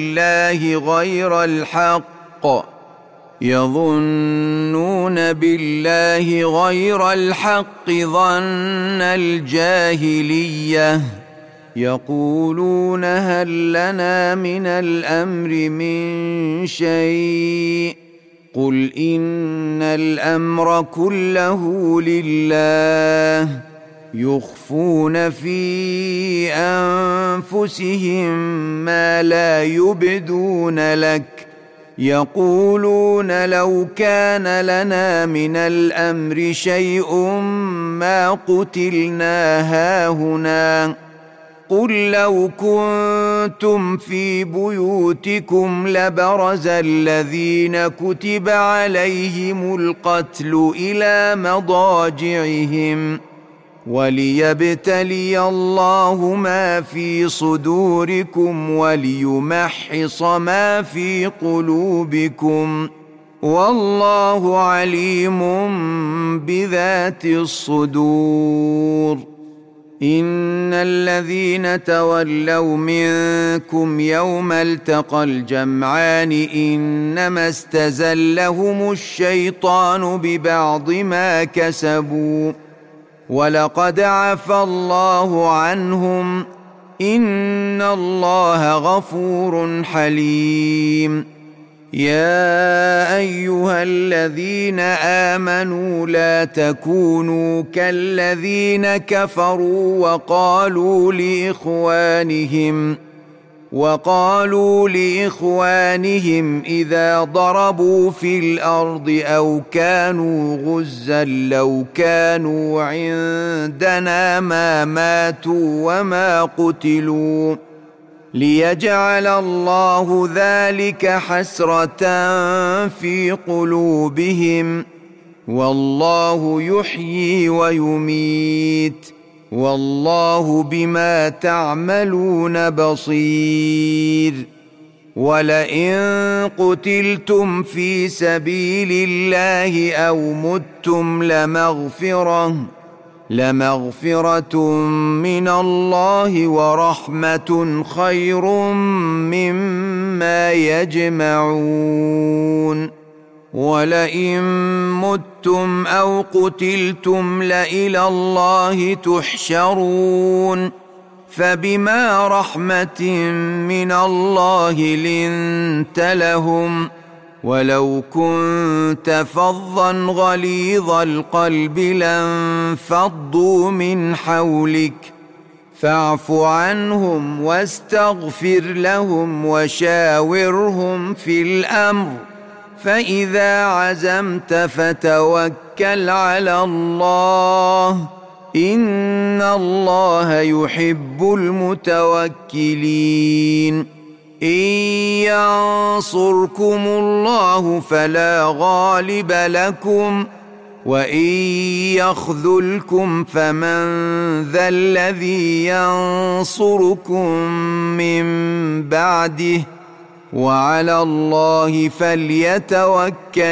بالله غير الحق ظن الجاهلية يقولون هل لنا من الأمر من شيء قل إن الأمر كله لله يخفون في أنفسهم ما لا يبدون لك يقولون لو كان لنا من الأمر شيء ما قتلنا هاهنا قل لو كنتم في بيوتكم لبرز الذين كتب عليهم القتل إلى مضاجعهم وليبتلي الله ما في صدوركم وليمحص ما في قلوبكم والله عليم بذات الصدور. إن الذين تولوا منكم يوم التقى الجمعان إنما استزلهم الشيطان ببعض ما كسبوا ولقد عفى الله عنهم إن الله غفور حليم. يا أيها الذين آمنوا لا تكونوا وقالوا لإخوانهم إذا ضربوا في الأرض أو كانوا غزا لو كانوا عندنا ما ماتوا وما قتلوا ليجعل الله ذلك حسرة في قلوبهم والله يحيي ويميت والله بما تعملون بصير. ولئن قتلتم في سبيل الله أو متم لمغفرة من الله ورحمة خير مما يجمعون. ولئن متم أو قتلتم لإلى الله تحشرون. فبما رحمة من الله لنت لهم ولو كنت فظا غليظ القلب لانفضوا من حولك فاعف عنهم واستغفر لهم وشاورهم في الأمر فإذا عزمت فتوكل على الله إن الله يحب المتوكلين. إن ينصركم الله فلا غالب لكم وإن يخذلكم فمن ذا الذي ينصركم من بعده وعلى الله فليتوكل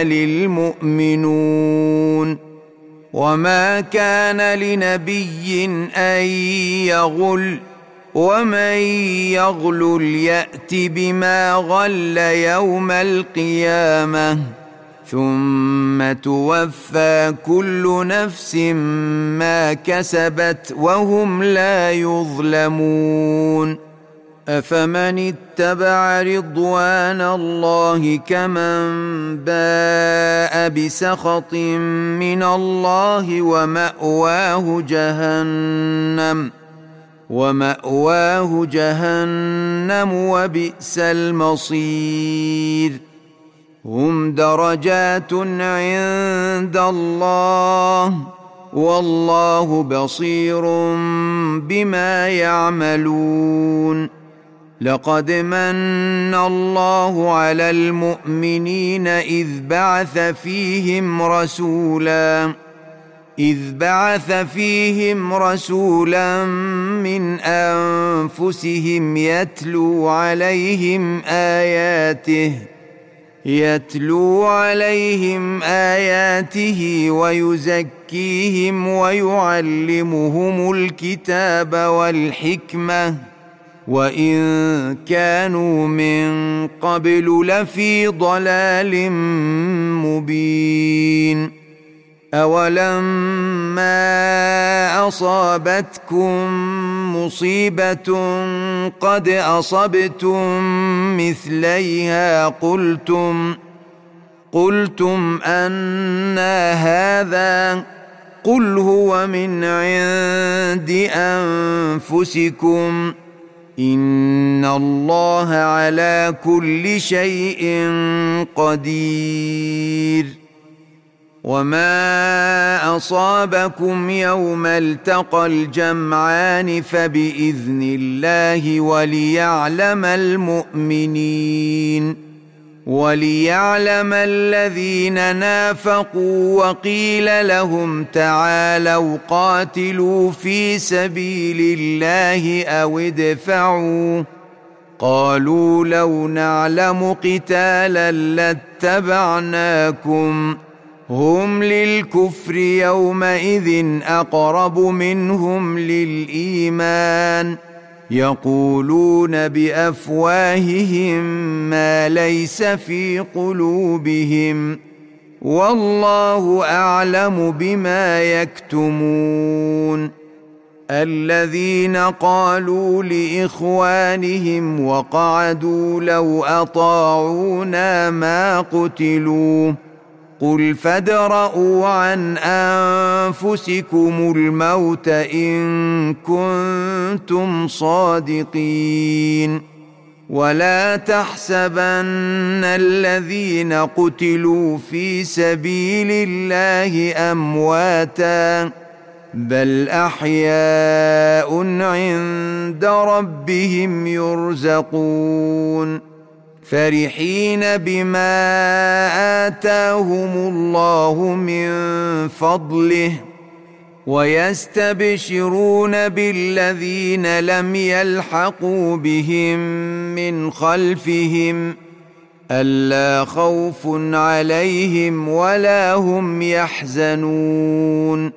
المؤمنون. وما كان لنبي أن يغل ومن يغلل يأت بما غل يوم القيامة ثم توفى كل نفس ما كسبت وهم لا يظلمون. أفمن اتبع رضوان الله كمن باء بسخط من الله ومأواه جهنم وبئس المصير. هم درجات عند الله والله بصير بما يعملون. لقد من الله على المؤمنين إذ بعث فيهم رسولا من أنفسهم يتلو عليهم آياته ويزكيهم ويعلمهم الكتاب والحكمة وإن كانوا من قبل لفي ضلال مبين. أولما أصابتكم مصيبة قد أصبتم مثليها قلتم أنى هذا قل هو من عند أنفسكم إن الله على كل شيء قدير. وما أصابكم يوم التقى الجمعان فبإذن الله وليعلم الذين نافقوا وقيل لهم تعالوا قاتلوا في سبيل الله أو ادفعوا قالوا لو نعلم قتالا لاتبعناكم هم للكفر يومئذ أقرب منهم للإيمان يقولون بأفواههم ما ليس في قلوبهم والله أعلم بما يكتمون. الذين قالوا لإخوانهم وقعدوا لو أطاعونا ما قتلوا قل فادرءوا عن أنفسكم الموت إن كنتم صادقين ولا تحسبن الذين قتلوا في سبيل الله أمواتا بل أحياء عند ربهم يرزقون فرحين بما آتاهم الله من فضله ويستبشرون بالذين لم يلحقوا بهم من خلفهم ألا خوف عليهم ولا هم يحزنون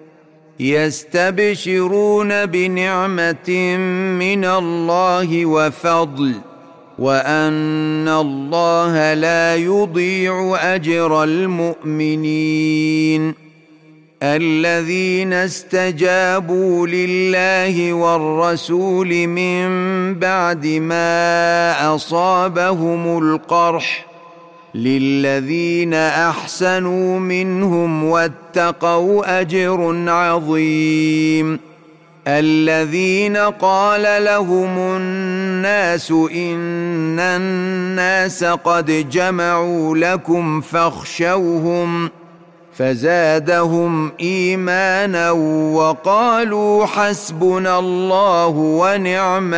يستبشرون بنعمة من الله وفضل وأن الله لا يضيع أجر المؤمنين الذين استجابوا لله والرسول من بعد ما أصابهم القرح للذين أحسنوا منهم واتقوا أجر عظيم الذين قال لهم الناس إن الناس قد جمعوا لكم فاخشوهم فزادهم إيمانا وقالوا حسبنا الله ونعم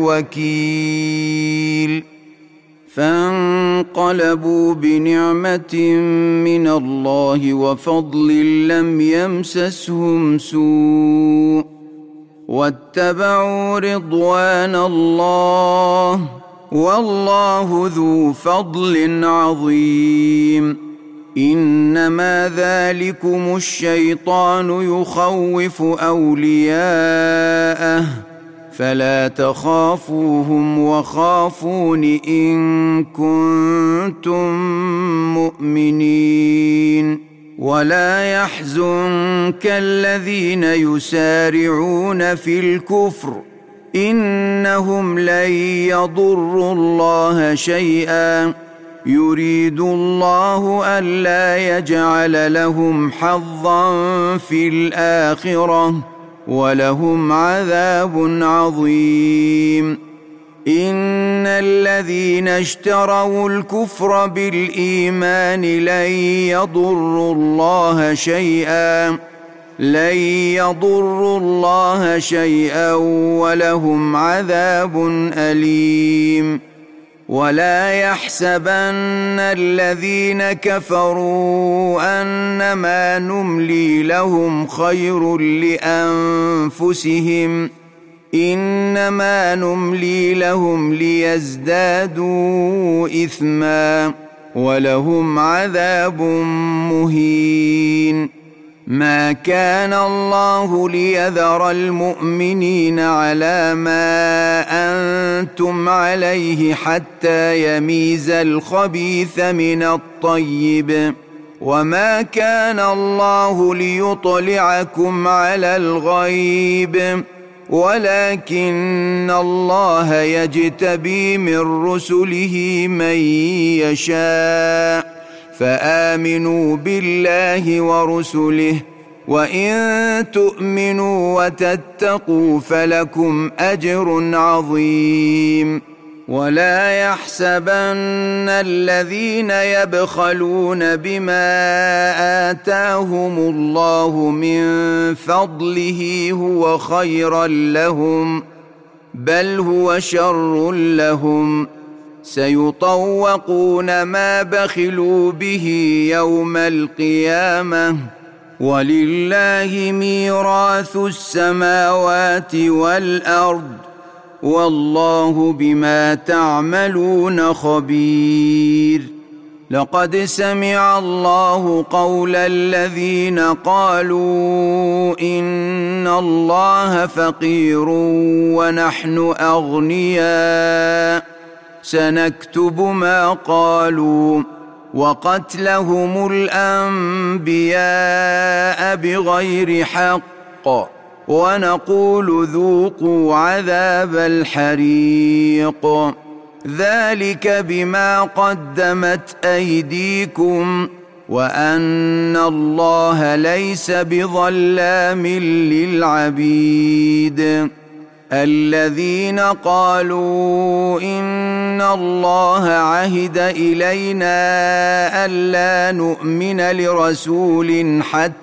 الوكيل فانقلبوا بنعمة من الله وفضل لم يمسسهم سوء واتبعوا رضوان الله والله ذو فضل عظيم إنما ذلكم الشيطان يخوف أولياءه فلا تخافوهم وخافون إن كنتم مؤمنين ولا يحزنك الذين يسارعون في الكفر إنهم لن يضروا الله شيئا يريد الله ألا يجعل لهم حظا في الآخرة ولهم عذاب عظيم إن الذين اشتروا الكفر بالإيمان لن يضروا الله شيئا ولهم عذاب أليم ولا يحسبن الذين كفروا أنما نملي لهم خير لأنفسهم إنما نملي لهم ليزدادوا إثما ولهم عذاب مهين ما كان الله ليذر المؤمنين على ما أنتم عليه حتى يميز الخبيث من الطيب وما كان الله ليطلعكم على الغيب ولكن الله يجتبي من رسله من يشاء فآمنوا بالله ورسله وإن تؤمنوا وتتقوا فلكم أجر عظيم ولا يحسبن الذين يبخلون بما آتاهم الله من فضله هو خيرا لهم بل هو شر لهم سيطوقون ما بخلوا به يوم القيامة ولله ميراث السماوات والأرض والله بما تعملون خبير لقد سمع الله قول الذين قالوا إن الله فقير ونحن أغنياء سنكتب ما قالوا وقتلهم الأنبياء بغير حق ونقول ذوقوا عذاب الحريق ذلك بما قدمت أيديكم وأن الله ليس بظلام للعبيد الذين قالوا إن الله عهد إلينا ألا نؤمن لرسول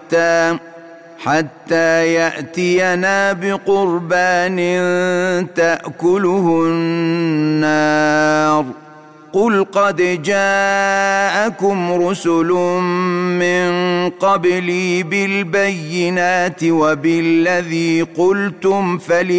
حتى يأتينا بقربان تأكله النار قل قد جاءكم رسل من قبلي بالبينات وبالذي قلتم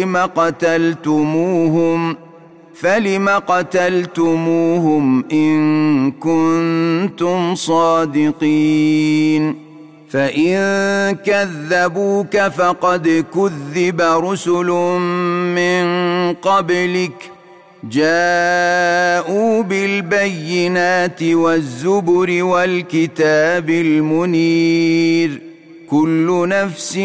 فلم قتلتموهم إن كنتم صادقين فإن كذبوك فقد كذب رسل من قبلك جاءوا بالبينات والزبر والكتاب المنير كل نفس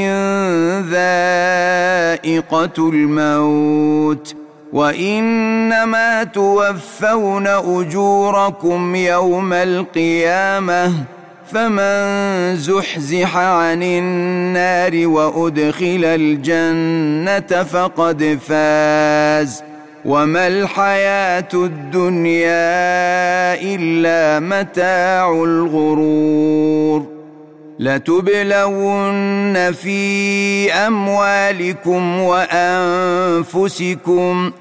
ذائقة الموت وإنما توفون أجوركم يوم القيامة فمن زحزح عن النار وأدخل الجنة فقد فاز وما الحياة الدنيا إلا متاع الغرور لتبلون في أموالكم وأنفسكم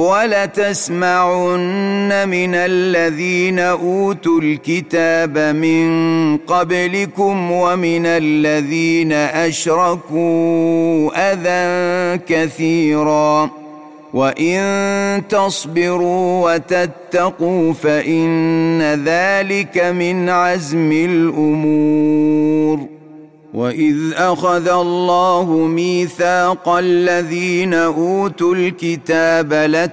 ولتسمعن من الذين أوتوا الكتاب من قبلكم ومن الذين أشركوا أذى كثيرا وإن تصبروا وتتقوا فإن ذلك من عزم الأمور وإذ أخذ الله ميثاق الذين أوتوا الكتاب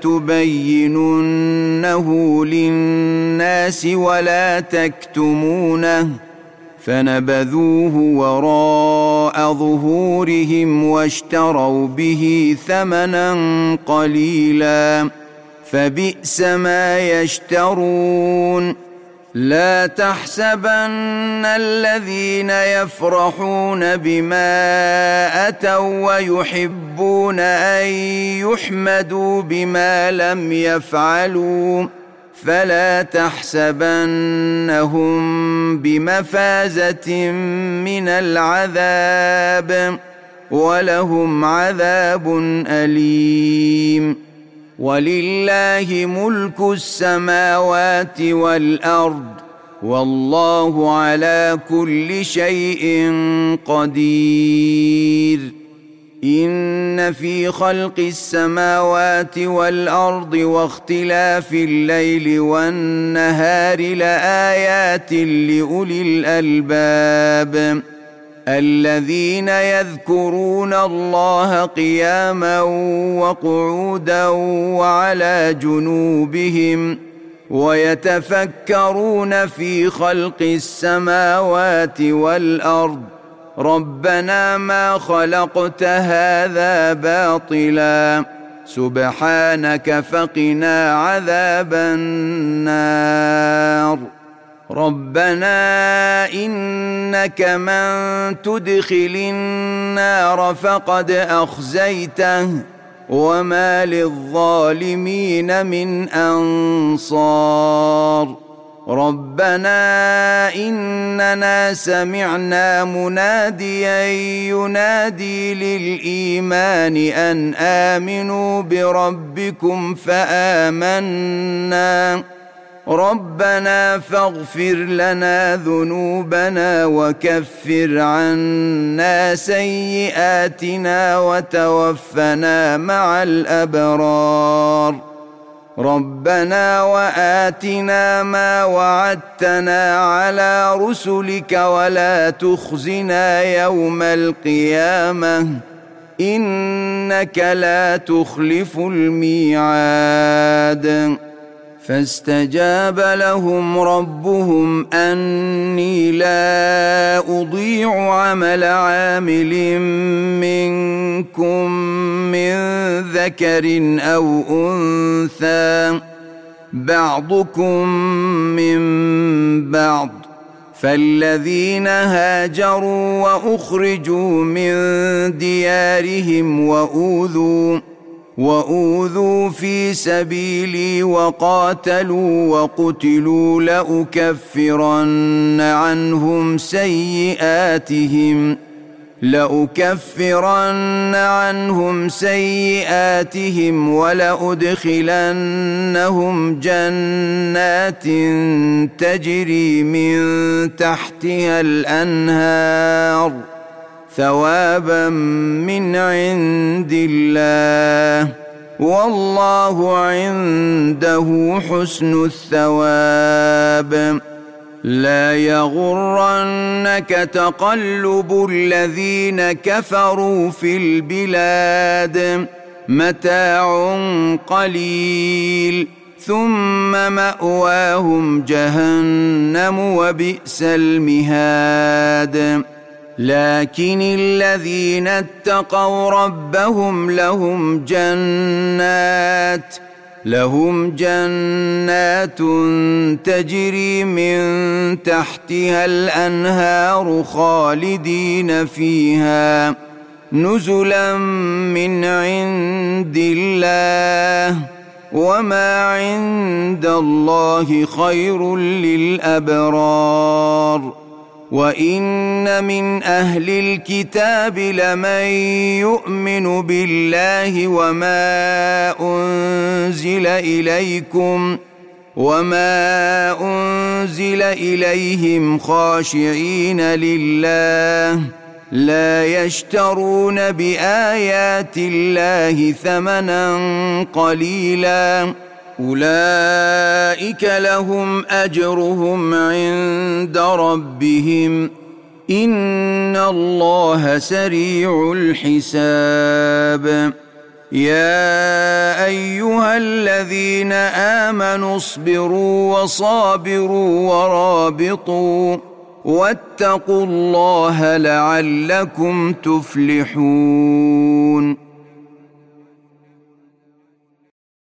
لتبيننه للناس ولا تكتمونه فنبذوه وراء ظهورهم واشتروا به ثمنا قليلا فبئس ما يشترون لا تحسبن الذين يفرحون بما أتوا ويحبون أن يحمدوا بما لم يفعلوا فلا تحسبنهم بمفازة من العذاب ولهم عذاب أليم ولله ملك السماوات والأرض والله على كل شيء قدير إن في خلق السماوات والأرض واختلاف الليل والنهار لآيات لأولي الألباب الذين يذكرون الله قياما وقعودا وعلى جنوبهم ويتفكرون في خلق السماوات والأرض ربنا ما خلقت هذا باطلا سبحانك فقنا عذاب النار ربنا إنك من تدخل النار فقد أخزيته وما للظالمين من أنصار ربنا إننا سمعنا مناديا ينادي للإيمان أن آمنوا بربكم فآمنا ربنا فاغفر لنا ذنوبنا وكفر عنا سيئاتنا وتوفنا مع الأبرار ربنا وآتنا ما وعدتنا على رسلك ولا تخزنا يوم القيامة إنك لا تخلف الميعاد فاستجاب لهم ربهم أني لا أضيع عمل عامل منكم من ذكر أو أنثى بعضكم من بعض فالذين هاجروا وأخرجوا من ديارهم وأوذوا في سبيلي وقاتلوا وقتلوا لأكفرن عنهم سيئاتهم ولأدخلنهم جنات تجري من تحتها الأنهار ثوابا من عند الله والله عنده حسن الثواب. لا يغرنك تقلب الذين كفروا في البلاد متاع قليل ثم مأواهم جهنم وبئس المهاد. لكن الذين اتقوا ربهم لهم جنات تجري من تحتها الأنهار خالدين فيها نزلا من عند الله وما عند الله خير للأبرار. وإن من أهل الكتاب لمن يؤمن بالله وما أنزل إليهم خاشعين لله لا يشترون بآيات الله ثمنا قليلا أولئك لهم أجرهم عند ربهم إن الله سريع الحساب. يا أيها الذين آمنوا اصبروا وصابروا ورابطوا واتقوا الله لعلكم تفلحون.